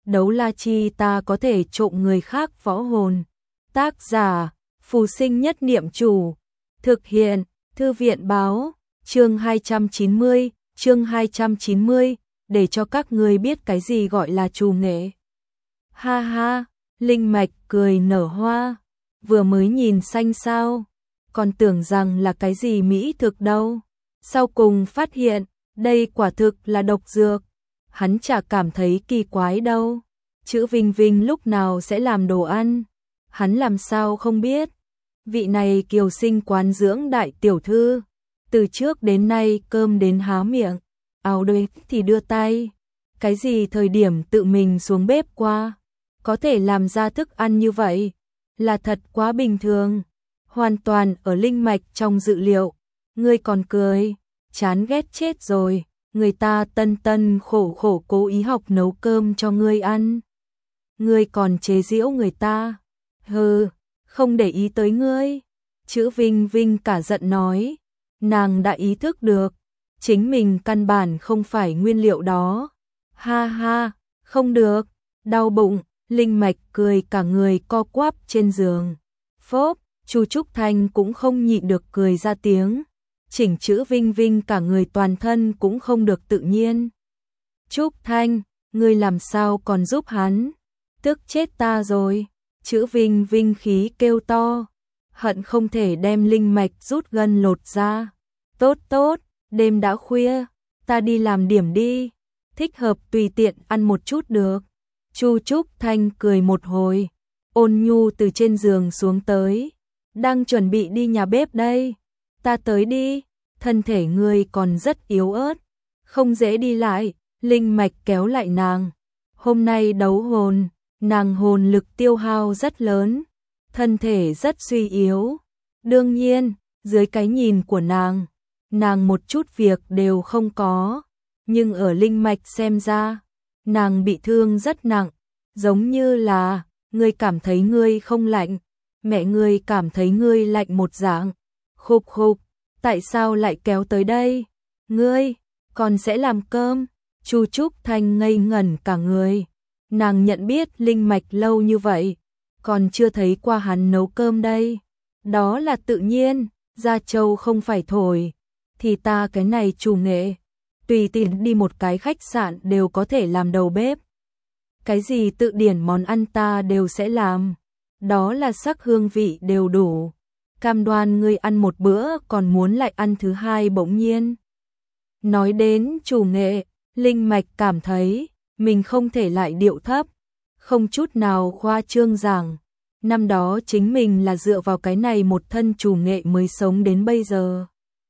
đấu la chi ta có thể trộm người khác võ hồn. Tác giả, Phù Sinh Nhất Niệm Chủ. Thực hiện, Thư viện báo, chương 290, để cho các ngươi biết cái gì gọi là trù nghệ. Ha ha, Linh Mạch cười nở hoa, vừa mới nhìn xanh sao, còn tưởng rằng là cái gì mỹ thực đâu. Sau cùng phát hiện, đây quả thực là độc dược. Hắn chả cảm thấy kỳ quái đâu. Chữ Vinh Vinh lúc nào sẽ làm đồ ăn? Hắn làm sao không biết? Vị này kiều sinh quán dưỡng đại tiểu thư, từ trước đến nay cơm đến há miệng, áo đôi thì đưa tay. Cái gì thời điểm tự mình xuống bếp qua, có thể làm ra thức ăn như vậy, là thật quá bình thường. Hoàn toàn ở Linh Mạch trong dự liệu. Ngươi còn cười, chán ghét chết rồi. Người ta tân khổ khổ cố ý học nấu cơm cho ngươi ăn, ngươi còn chế giễu người ta. Hừ, không để ý tới ngươi. Chữ Vinh Vinh cả giận nói, nàng đã ý thức được, chính mình căn bản không phải nguyên liệu đó. Ha ha, không được, đau bụng. Linh Mạch cười cả người co quắp trên giường. Phốp, Chu Trúc Thanh cũng không nhịn được cười ra tiếng. Chỉnh Chữ Vinh Vinh cả người toàn thân cũng không được tự nhiên. Trúc Thanh, ngươi làm sao còn giúp hắn? Tức chết ta rồi. Chữ Vinh Vinh khí kêu to, hận không thể đem Linh Mạch rút gân lột ra. Tốt tốt, đêm đã khuya, ta đi làm điểm đi, thích hợp tùy tiện ăn một chút được. Chu Trúc Thanh cười một hồi, ôn nhu từ trên giường xuống tới, đang chuẩn bị đi nhà bếp đây. Ta tới đi, thân thể ngươi còn rất yếu ớt, không dễ đi lại. Linh Mạch kéo lại nàng. Hôm nay đấu hồn, nàng hồn lực tiêu hao rất lớn, thân thể rất suy yếu. Đương nhiên, dưới cái nhìn của nàng một chút việc đều không có, nhưng ở Linh Mạch xem ra, nàng bị thương rất nặng, giống như là ngươi cảm thấy ngươi không lạnh, mẹ ngươi cảm thấy ngươi lạnh một dạng. Khục khục, tại sao lại kéo tới đây? Ngươi còn sẽ làm cơm? Chu Trúc Thanh ngây ngẩn cả người. Nàng nhận biết Linh Mạch lâu như vậy, còn chưa thấy qua hắn nấu cơm đây. Đó là tự nhiên, gia châu không phải thổi, thì ta cái này chủ nghệ, tùy tiện đi một cái khách sạn đều có thể làm đầu bếp. Cái gì tự điển món ăn ta đều sẽ làm, đó là sắc hương vị đều đủ. Cam đoan ngươi ăn một bữa còn muốn lại ăn thứ hai. Bỗng nhiên nói đến chủ nghệ, Linh Mạch cảm thấy mình không thể lại điệu thấp, không chút nào khoa trương rằng năm đó chính mình là dựa vào cái này một thân chủ nghệ mới sống đến bây giờ.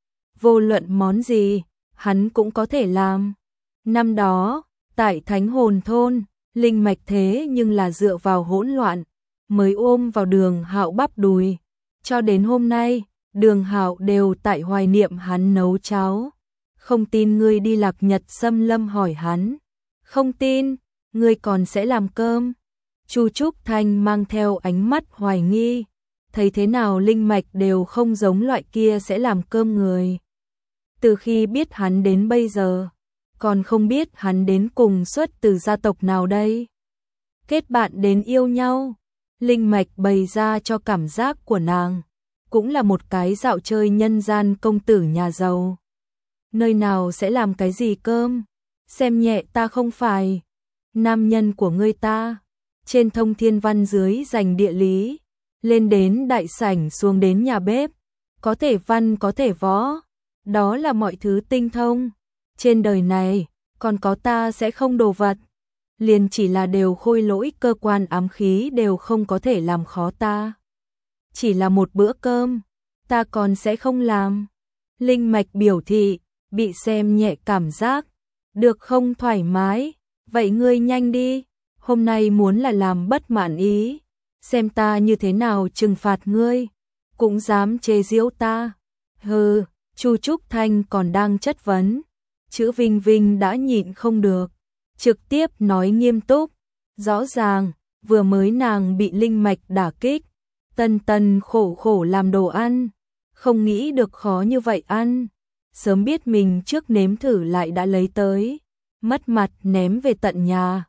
Vô luận món gì, hắn cũng có thể làm. Năm đó, tại Thánh Hồn Thôn, Linh Mạch thế nhưng là dựa vào hỗn loạn mới ôm vào Đường Hạo bắp đùi. Cho đến hôm nay, Đường Hạo đều tại hoài niệm hắn nấu cháo. Không tin ngươi đi Lạc Nhật Xâm Lâm hỏi hắn. Không tin, ngươi còn sẽ làm cơm. Chu Trúc Thanh mang theo ánh mắt hoài nghi. Thấy thế nào Linh Mạch đều không giống loại kia sẽ làm cơm người. Từ khi biết hắn đến bây giờ, còn không biết hắn đến cùng xuất từ gia tộc nào đây. Kết bạn đến yêu nhau, Linh Mạch bày ra cho cảm giác của nàng, cũng là một cái dạo chơi nhân gian công tử nhà giàu. Nơi nào sẽ làm cái gì cơm, xem nhẹ ta không phải nam nhân của ngươi ta. Trên thông thiên văn dưới dành địa lý, lên đến đại sảnh xuống đến nhà bếp, có thể văn có thể võ, đó là mọi thứ tinh thông. Trên đời này, còn có ta sẽ không đồ vật, liền chỉ là đều khôi lỗi cơ quan ám khí đều không có thể làm khó ta. Chỉ là một bữa cơm, ta còn sẽ không làm. Linh Mạch biểu thị, bị xem nhẹ cảm giác, được không thoải mái, vậy ngươi nhanh đi, hôm nay muốn là làm bất mãn ý, xem ta như thế nào trừng phạt ngươi, cũng dám chế giễu ta. Hừ, Chu Trúc Thanh còn đang chất vấn, Chữ Vinh Vinh đã nhịn không được, trực tiếp nói nghiêm túc, rõ ràng, vừa mới nàng bị Linh Mạch đả kích, tân khổ khổ làm đồ ăn, không nghĩ được khó như vậy ăn, sớm biết mình trước nếm thử lại đã lấy tới, mất mặt ném về tận nhà,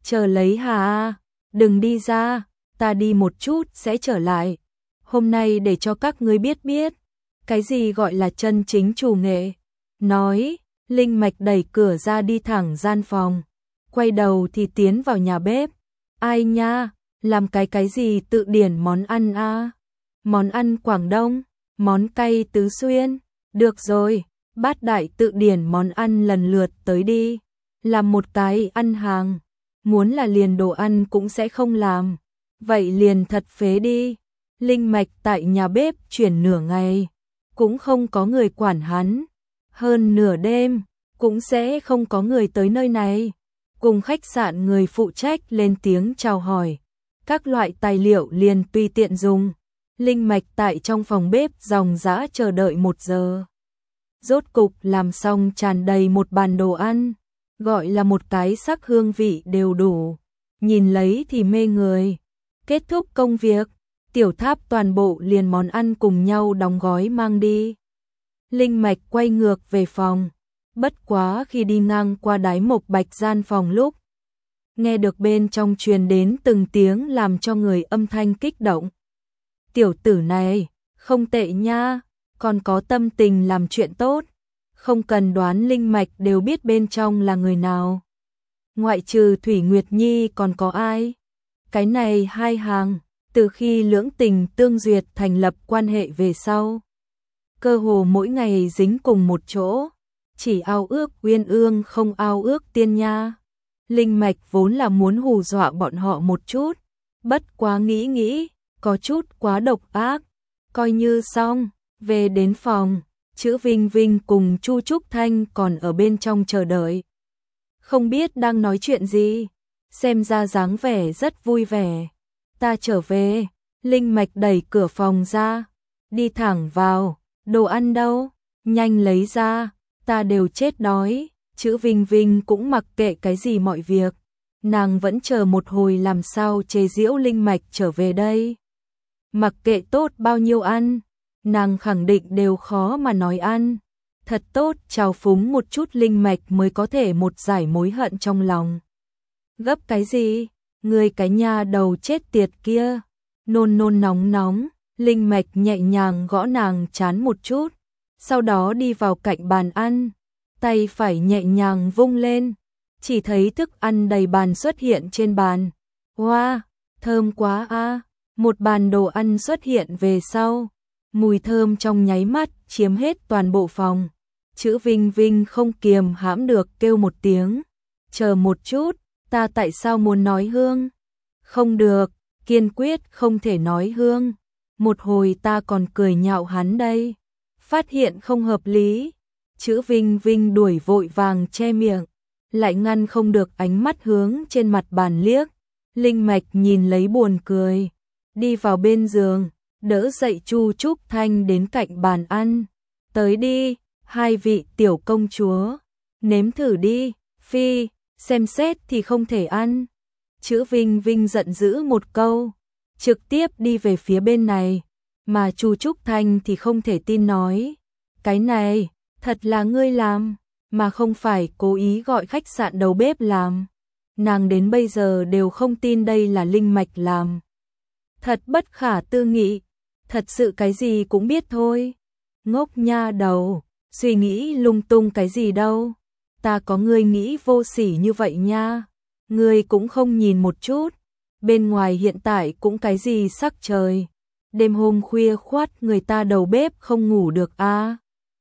Chờ lấy hà, đừng đi ra, ta đi một chút sẽ trở lại. Hôm nay để cho các ngươi biết biết, cái gì gọi là chân chính chủ nghệ. Nói, Linh Mạch đẩy cửa ra đi thẳng gian phòng, quay đầu thì tiến vào nhà bếp. Ai nha, làm cái gì tự điển món ăn a? Món ăn Quảng Đông, món cay Tứ Xuyên. Được rồi, bát đại tự điển món ăn lần lượt tới đi. Làm một cái ăn hàng, muốn là liền đồ ăn cũng sẽ không làm. Vậy liền thật phế đi. Linh Mạch tại nhà bếp chuyển nửa ngày, cũng không có người quản hắn. Hơn nửa đêm, cũng sẽ không có người tới nơi này. Cùng khách sạn người phụ trách lên tiếng chào hỏi. Các loại tài liệu liền tùy tiện dùng. Linh Mạch tại trong phòng bếp dòng dã chờ đợi 1 giờ. Rốt cục làm xong tràn đầy một bàn đồ ăn, gọi là một cái sắc hương vị đều đủ, nhìn lấy thì mê người. Kết thúc công việc, Tiểu Tháp toàn bộ liền món ăn cùng nhau đóng gói mang đi. Linh Mạch quay ngược về phòng, bất quá khi đi ngang qua Đái Mộc Bạch gian phòng lúc, nghe được bên trong truyền đến từng tiếng làm cho người âm thanh kích động. Tiểu tử này, không tệ nha, còn có tâm tình làm chuyện tốt, không cần đoán Linh Mạch đều biết bên trong là người nào. Ngoại trừ Thủy Nguyệt Nhi còn có ai? Cái này hai hàng, từ khi lưỡng tình tương duyệt thành lập quan hệ về sau, cơ hồ mỗi ngày dính cùng một chỗ, chỉ ao ước uyên ương không ao ước tiên nha. Linh Mạch vốn là muốn hù dọa bọn họ một chút, bất quá nghĩ, có chút quá độc ác, coi như xong. Về đến phòng, Chữ Vinh Vinh cùng Chu Trúc Thanh còn ở bên trong chờ đợi. Không biết đang nói chuyện gì, xem ra dáng vẻ rất vui vẻ. Ta trở về, Linh Mạch đẩy cửa phòng ra, đi thẳng vào, đồ ăn đâu, nhanh lấy ra, ta đều chết đói. Chữ Vinh Vinh cũng mặc kệ cái gì mọi việc, nàng vẫn chờ một hồi làm sao chế giễu Linh Mạch trở về đây. Mặc kệ tốt bao nhiêu ăn, nàng khẳng định đều khó mà nói ăn. Thật tốt trào phúng một chút Linh Mạch mới có thể một giải mối hận trong lòng. Gấp cái gì? Người cái nha đầu chết tiệt kia. Nôn nóng, Linh Mạch nhẹ nhàng gõ nàng chán một chút, sau đó đi vào cạnh bàn ăn, tay phải nhẹ nhàng vung lên, chỉ thấy thức ăn đầy bàn xuất hiện trên bàn. Wow, thơm quá a! Một bàn đồ ăn xuất hiện về sau, mùi thơm trong nháy mắt chiếm hết toàn bộ phòng. Chữ Vinh Vinh không kiềm hãm được kêu một tiếng. Chờ một chút, ta tại sao muốn nói hương? Không được, kiên quyết không thể nói hương. Một hồi ta còn cười nhạo hắn đây. Phát hiện không hợp lý, Chữ Vinh Vinh đuổi vội vàng che miệng, lại ngăn không được ánh mắt hướng trên mặt bàn liếc. Linh Mạch nhìn lấy buồn cười, đi vào bên giường, đỡ dậy Chu Trúc Thanh đến cạnh bàn ăn. Tới đi, hai vị tiểu công chúa, nếm thử đi. Phi, xem xét thì không thể ăn. Chữ Vinh Vinh giận dữ một câu, trực tiếp đi về phía bên này, mà Chu Trúc Thanh thì không thể tin nói. Cái này, thật là ngươi làm, mà không phải cố ý gọi khách sạn đầu bếp làm. Nàng đến bây giờ đều không tin đây là Linh Mạch làm. Thật bất khả tư nghị, thật sự cái gì cũng biết thôi. Ngốc nha đầu, suy nghĩ lung tung cái gì đâu. Ta có ngươi nghĩ vô sỉ như vậy nha. Ngươi cũng không nhìn một chút, bên ngoài hiện tại cũng cái gì sắc trời. Đêm hôm khuya khoắt người ta đầu bếp không ngủ được a.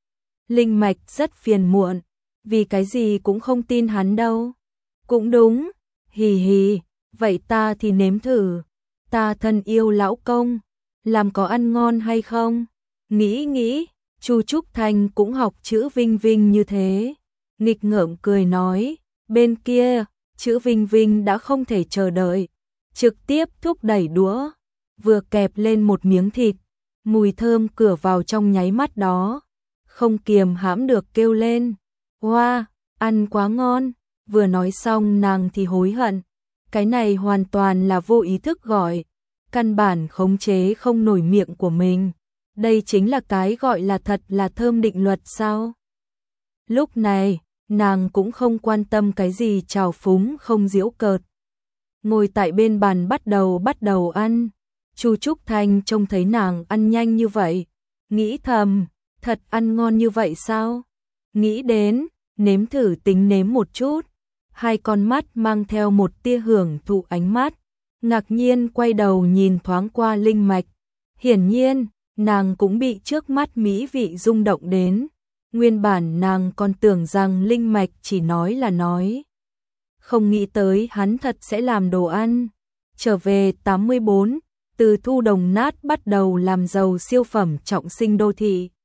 Linh Mạch rất phiền muộn, vì cái gì cũng không tin hắn đâu. Cũng đúng, hì hì, vậy ta thì nếm thử. Ta thân yêu lão công, làm có ăn ngon hay không? Nghĩ, Chu Trúc Thanh cũng học Chữ Vinh Vinh như thế. Nghịch ngợm cười nói, bên kia, Chữ Vinh Vinh đã không thể chờ đợi, trực tiếp thúc đẩy đũa, vừa kẹp lên một miếng thịt, mùi thơm cửa vào trong nháy mắt đó, không kiềm hãm được kêu lên. Wow, ăn quá ngon. Vừa nói xong nàng thì hối hận, cái này hoàn toàn là vô ý thức gọi, căn bản khống chế không nổi miệng của mình. Đây chính là cái gọi là thật là thơm định luật sao? Lúc này, nàng cũng không quan tâm cái gì trào phúng không giễu cợt, ngồi tại bên bàn bắt đầu ăn. Chu Trúc Thanh trông thấy nàng ăn nhanh như vậy, nghĩ thầm, thật ăn ngon như vậy sao? Nghĩ đến, nếm thử tính nếm một chút. Hai con mắt mang theo một tia hưởng thụ ánh mắt, ngạc nhiên quay đầu nhìn thoáng qua Linh Mạch. Hiển nhiên, nàng cũng bị trước mắt mỹ vị rung động đến. Nguyên bản nàng còn tưởng rằng Linh Mạch chỉ nói là nói. Không nghĩ tới hắn thật sẽ làm đồ ăn. Trở về 84, từ thu đồng nát bắt đầu làm giàu siêu phẩm trọng sinh đô thị.